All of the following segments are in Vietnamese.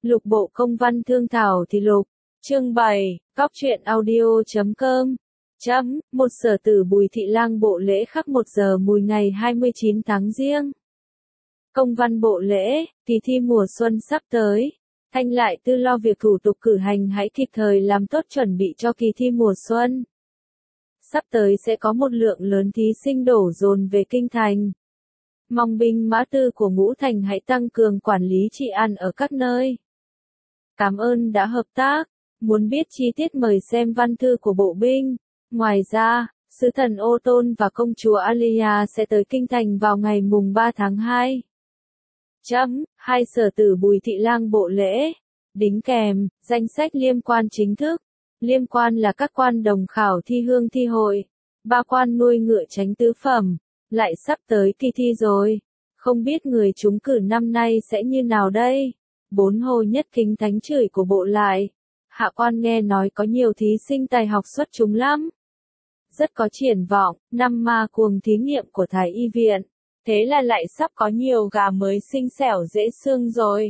Lục bộ công văn thương thảo thì lục. Chương 7, Cóc truyện audio.com. Một sở tử Bùi Thị Lang bộ lễ khắc 1 giờ mùi ngày 29 tháng Giêng. Công văn bộ lễ, kỳ thi mùa xuân sắp tới. Thanh lại tư lo việc thủ tục cử hành hãy kịp thời làm tốt chuẩn bị cho kỳ thi mùa xuân. Sắp tới sẽ có một lượng lớn thí sinh đổ dồn về kinh thành. Mong binh mã tư của Ngũ Thành hãy tăng cường quản lý trị an ở các nơi. Cảm ơn đã hợp tác. Muốn biết chi tiết mời xem văn thư của bộ binh. Ngoài ra, sứ thần Ô Tôn và công chúa Alia sẽ tới kinh thành vào ngày mùng 3 tháng 2. Hai sở tử Bùi Thị Lang bộ lễ. Đính kèm, danh sách liêm quan chính thức. Liêm quan là các quan đồng khảo thi hương thi hội. 3 quan nuôi ngựa tránh tứ phẩm. Lại sắp tới kỳ thi rồi. Không biết người trúng cử năm nay sẽ như nào đây? 4 hồ nhất kính thánh chửi của bộ lại. Hạ quan nghe nói có nhiều thí sinh tài học xuất chúng lắm. Rất có triển vọng, năm ma cuồng thí nghiệm của Thái Y viện. Thế là lại sắp có nhiều gà mới xinh xẻo dễ xương rồi.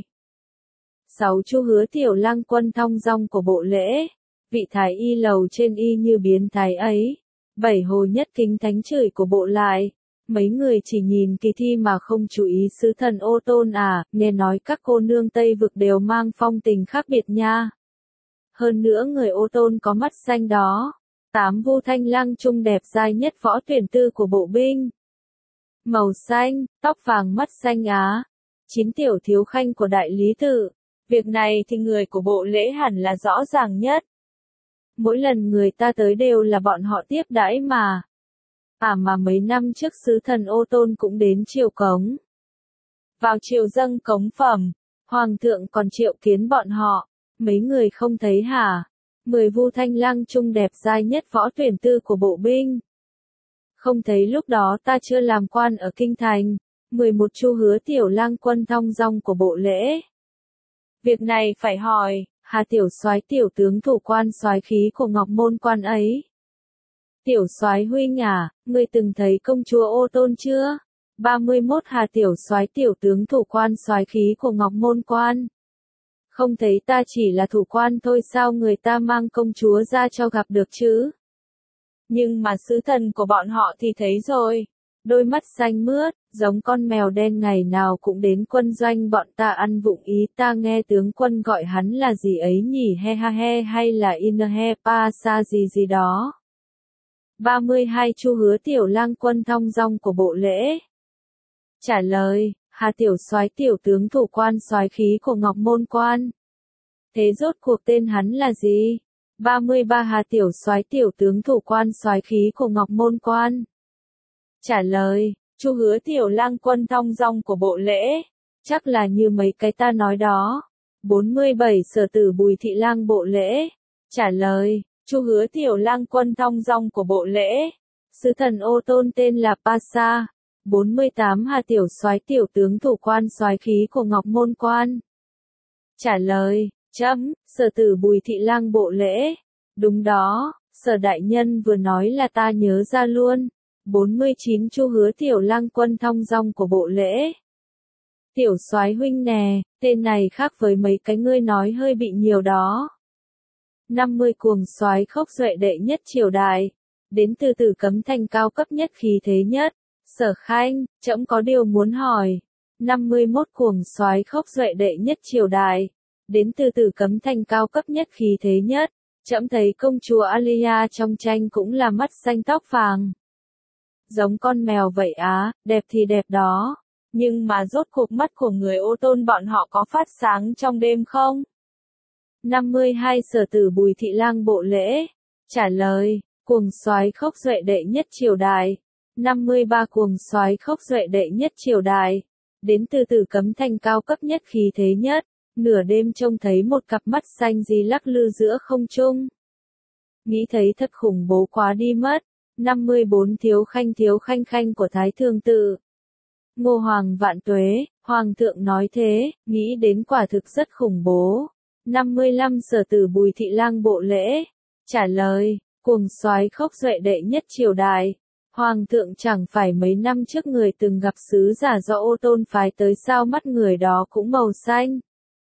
6 chu hứa tiểu lang quân thong dong của bộ lễ. Vị Thái Y lầu trên y như biến thái ấy. 7 hồ nhất kính thánh chửi của bộ lại. Mấy người chỉ nhìn kỳ thi mà không chú ý sứ thần Ô Tôn à, nghe nói các cô nương Tây Vực đều mang phong tình khác biệt nha. Hơn nữa người Ô Tôn có mắt xanh đó. 8 Vu Thanh Lang trung đẹp giai nhất võ tuyển tư của bộ binh. Màu xanh, tóc vàng mắt xanh á. 9 tiểu thiếu khanh của đại lý tự. Việc này thì người của bộ lễ hẳn là rõ ràng nhất. Mỗi lần người ta tới đều là bọn họ tiếp đãi mà. Mà mấy năm trước sứ thần Ô Tôn cũng đến triều cống. Vào triều dâng cống phẩm, hoàng thượng còn triệu kiến bọn họ. Mấy người không thấy hả? 10 Vu Thanh Lang trung đẹp giai nhất võ tuyển tư của bộ binh. Không thấy lúc đó ta chưa làm quan ở kinh thành. 11 chu hứa tiểu lang quân thong dong của bộ lễ. Việc này phải hỏi, Hà tiểu soái tiểu tướng thủ quan soái khí của Ngọc Môn quan ấy. Tiểu soái huynh à, ngươi từng thấy công chúa Ô Tôn chưa? 31 Hà tiểu soái tiểu tướng thủ quan soái khí của Ngọc Môn quan. Không thấy ta chỉ là thủ quan thôi sao người ta mang công chúa ra cho gặp được chứ? Nhưng mà sứ thần của bọn họ thì thấy rồi. Đôi mắt xanh mướt, giống con mèo đen ngày nào cũng đến quân doanh bọn ta ăn vụng ý ta nghe tướng quân gọi hắn là gì ấy nhỉ he ha he hay là in he pa sa gì gì đó. 32 chu hứa tiểu lang quân thong dong của bộ lễ. Trả lời, Hà tiểu soái tiểu tướng thủ quan soái khí của Ngọc Môn quan. Thế rốt cuộc tên hắn là gì? 33 Hà tiểu soái tiểu tướng thủ quan soái khí của Ngọc Môn quan. Trả lời, chu hứa tiểu lang quân thong dong của bộ lễ. Chắc là như mấy cái ta nói đó. 47 sở tử Bùi Thị Lang bộ lễ. Trả lời, chu hứa tiểu lang quân thong dong của bộ lễ. Sứ thần Ô Tôn tên là Pasa. 48 Hà tiểu soái tiểu tướng thủ quan soái khí của Ngọc Môn quan. Trả lời, sở tử Bùi Thị Lang bộ lễ. Đúng đó, sở đại nhân vừa nói là ta nhớ ra luôn. 49 chu hứa tiểu lang quân thong dong của bộ lễ. Tiểu soái huynh nè, tên này khác với mấy cái ngươi nói hơi bị nhiều đó. 50 cuồng soái khốc duệ đệ nhất triều đại. Đến từ Tử Cấm Thành cao cấp nhất khí thế nhất. Sở khanh, trẫm có điều muốn hỏi. 51 cuồng soái khốc duệ đệ nhất triều đại. Đến từ Tử Cấm Thành cao cấp nhất khí thế nhất. Trẫm thấy công chúa Alia trong tranh cũng là mắt xanh tóc vàng. Giống con mèo vậy á, đẹp thì đẹp đó. Nhưng mà rốt cuộc mắt của người Ô Tôn bọn họ có phát sáng trong đêm không? 52 sở tử Bùi Thị Lang bộ lễ. Trả lời, cuồng soái khốc duệ đệ nhất triều đại. 53 cuồng soái khốc duệ đệ nhất triều đại. Đến từ Tử Cấm Thành cao cấp nhất khí thế nhất. Nửa đêm trông thấy một cặp mắt xanh gì lắc lư giữa không trung. Nghĩ thấy thật khủng bố quá đi mất. 54 thiếu khanh khanh của Thái Thường Tự. Ngô Hoàng vạn tuế, Hoàng thượng nói thế, nghĩ đến quả thực rất khủng bố. 55 sở tử Bùi Thị Lang bộ lễ. Trả lời, cuồng soái khốc duệ đệ nhất triều đại. Hoàng thượng chẳng phải mấy năm trước người từng gặp sứ giả do Ô Tôn phái tới sao mắt người đó cũng màu xanh.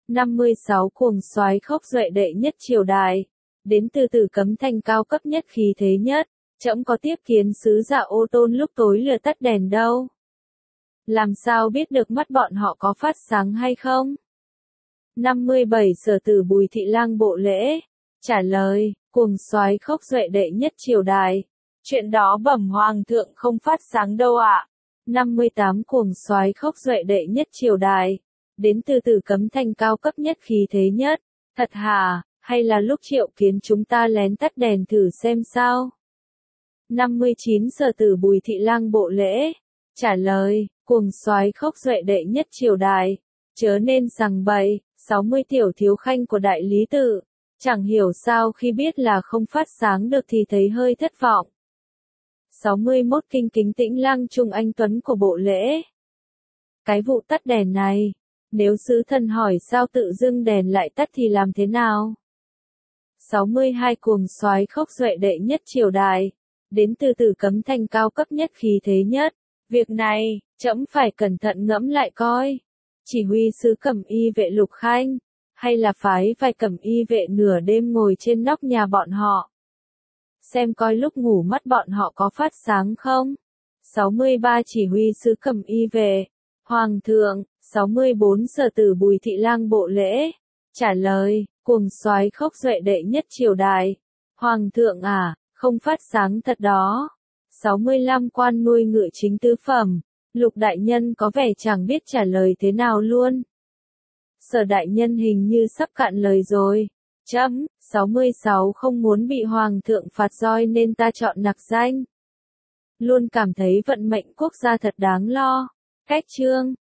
56 Cuồng soái khốc duệ đệ nhất triều đại, đến từ Tử Cấm Thành cao cấp nhất khí thế nhất, trẫm có tiếp kiến sứ giả Ô Tôn lúc tối lửa tắt đèn đâu. Làm sao biết được mắt bọn họ có phát sáng hay không? 57 Sở tử Bùi Thị Lang bộ lễ, trả lời, cuồng soái khốc duệ đệ nhất triều đại. Chuyện đó bẩm hoàng thượng không phát sáng đâu ạ. 58 Cuồng soái khốc duệ đệ nhất triều đại, đến từ Tử Cấm Thành cao cấp nhất khí thế nhất, thật hả, hay là lúc triệu kiến chúng ta lén tắt đèn thử xem sao? 59 Sở tử Bùi Thị Lang bộ lễ, trả lời, cuồng soái khốc duệ đệ nhất triều đại, chớ nên rằng bậy. 60 Tiểu thiếu khanh của đại lý tự, chẳng hiểu sao khi biết là không phát sáng được thì thấy hơi thất vọng. 61 Kinh kính Tĩnh Lăng Trung Anh Tuấn của bộ lễ. Cái vụ tắt đèn này, nếu sứ thần hỏi sao tự dưng đèn lại tắt thì làm thế nào? 62 Cuồng soái khốc duệ đệ nhất triều đại, đến từ Tử Cấm Thành cao cấp nhất khí thế nhất, việc này, trẫm phải cẩn thận ngẫm lại coi. Chỉ huy sứ Cẩm Y vệ Lục Khanh, hay là phái vài Cẩm Y vệ nửa đêm ngồi trên nóc nhà bọn họ. Xem coi lúc ngủ mắt bọn họ có phát sáng không? 63 Chỉ huy sứ Cẩm Y vệ, Hoàng thượng. 64 Sở tử Bùi Thị Lang bộ lễ, trả lời, cuồng soái khốc duệ đệ nhất triều đại. Hoàng thượng à, không phát sáng thật đó. 65 Quan nuôi ngự chính tứ phẩm. Lục đại nhân có vẻ chẳng biết trả lời thế nào luôn. Sở đại nhân hình như sắp cạn lời rồi. Chấm, 66 Không muốn bị hoàng thượng phạt roi nên ta chọn nặc danh. Luôn cảm thấy vận mệnh quốc gia thật đáng lo. Cách chương